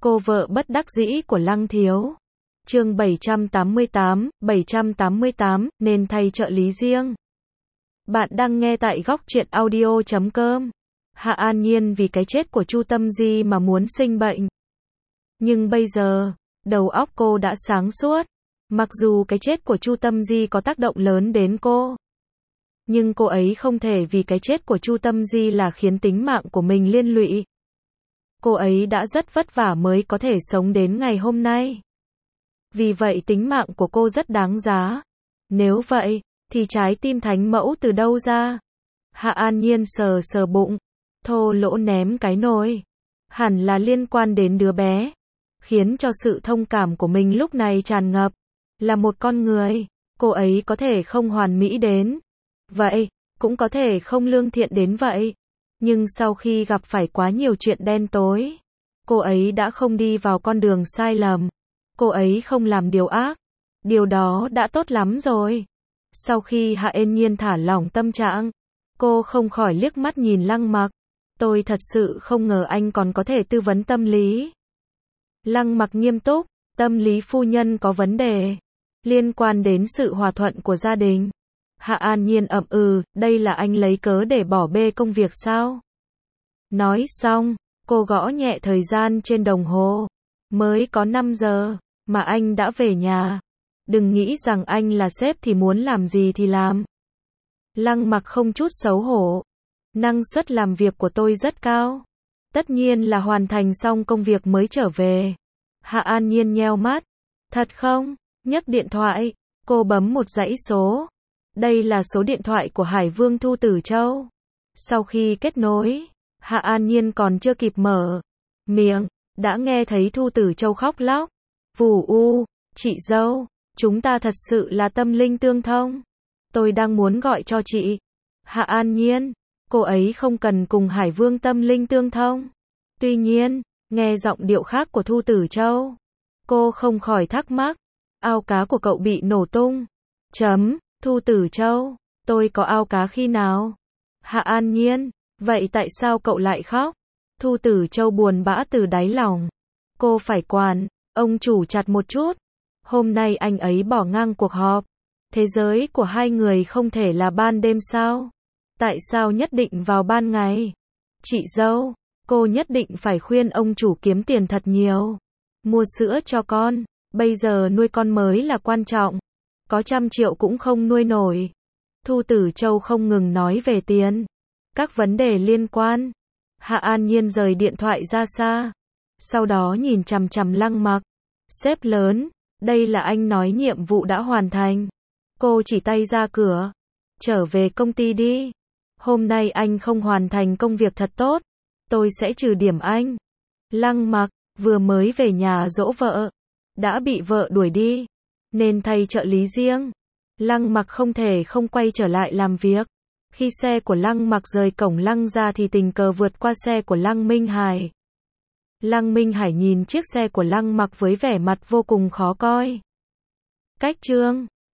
Cô vợ bất đắc dĩ của Lăng Thiếu. Chương 788, nên thay trợ lý riêng. Bạn đang nghe tại góc truyện audio.com. Hạ An Nhiên vì cái chết của Chu Tâm Di mà muốn sinh bệnh. Nhưng bây giờ, đầu óc cô đã sáng suốt. Mặc dù cái chết của Chu Tâm Di có tác động lớn đến cô, nhưng cô ấy không thể vì cái chết của Chu Tâm Di là khiến tính mạng của mình liên lụy. Cô ấy đã rất vất vả mới có thể sống đến ngày hôm nay. Vì vậy tính mạng của cô rất đáng giá. Nếu vậy, thì trái tim thánh mẫu từ đâu ra? Hạ An Nhiên sờ sờ bụng, thô lỗ ném cái nồi. Hẳn là liên quan đến đứa bé, khiến cho sự thông cảm của mình lúc này tràn ngập. Là một con người, cô ấy có thể không hoàn mỹ đến vậy, cũng có thể không lương thiện đến vậy. Nhưng sau khi gặp phải quá nhiều chuyện đen tối, cô ấy đã không đi vào con đường sai lầm. Cô ấy không làm điều ác. Điều đó đã tốt lắm rồi. Sau khi Hạ An Nhiên thả lỏng tâm trạng, cô không khỏi liếc mắt nhìn Lăng Mặc. Tôi thật sự không ngờ anh còn có thể tư vấn tâm lý. Lăng Mặc nghiêm túc, tâm lý phu nhân có vấn đề liên quan đến sự hòa thuận của gia đình. Hạ An Nhiên ậm ừ, đây là anh lấy cớ để bỏ bê công việc sao? Nói xong, cô gõ nhẹ thời gian trên đồng hồ. Mới có 5 giờ, mà anh đã về nhà. Đừng nghĩ rằng anh là sếp thì muốn làm gì thì làm. Lăng Mặc không chút xấu hổ. Năng suất làm việc của tôi rất cao. Tất nhiên là hoàn thành xong công việc mới trở về. Hạ An Nhiên nheo mắt. Thật không? Nhấc điện thoại, cô bấm một dãy số. Đây là số điện thoại của Hải Vương Thu Tử Châu. Sau khi kết nối, Hạ An Nhiên còn chưa kịp mở miệng, đã nghe thấy Thu Tử Châu khóc lóc. Vù u, chị dâu, chúng ta thật sự là tâm linh tương thông. Tôi đang muốn gọi cho chị. Hạ An Nhiên, cô ấy không cần cùng Hải Vương tâm linh tương thông. Tuy nhiên, nghe giọng điệu khác của Thu Tử Châu, cô không khỏi thắc mắc. Ao cá của cậu bị nổ tung. Thu Tử Châu, tôi có ao cá khi nào? Hạ An Nhiên, vậy tại sao cậu lại khóc? Thu Tử Châu buồn bã từ đáy lòng. Cô phải quản ông chủ chặt một chút. Hôm nay anh ấy bỏ ngang cuộc họp. Thế giới của hai người không thể là ban đêm sao? Tại sao nhất định vào ban ngày? Chị dâu, cô nhất định phải khuyên ông chủ kiếm tiền thật nhiều. Mua sữa cho con. Bây giờ nuôi con mới là quan trọng. Có 100 triệu cũng không nuôi nổi. Thu Tử Châu không ngừng nói về tiền. Các vấn đề liên quan. Hạ An Nhiên rời điện thoại ra xa. Sau đó nhìn chằm chằm Lăng Mặc. Sếp lớn, đây là anh nói nhiệm vụ đã hoàn thành. Cô chỉ tay ra cửa. Trở về công ty đi. Hôm nay anh không hoàn thành công việc thật tốt. Tôi sẽ trừ điểm anh. Lăng Mặc, vừa mới về nhà dỗ vợ. Đã bị vợ đuổi đi. Nên thay trợ lý riêng. Lăng Mặc không thể không quay trở lại làm việc. Khi xe của Lăng Mặc rời cổng Lăng ra thì tình cờ vượt qua xe của Lăng Minh Hải. Lăng Minh Hải nhìn chiếc xe của Lăng Mặc với vẻ mặt vô cùng khó coi. Cách chương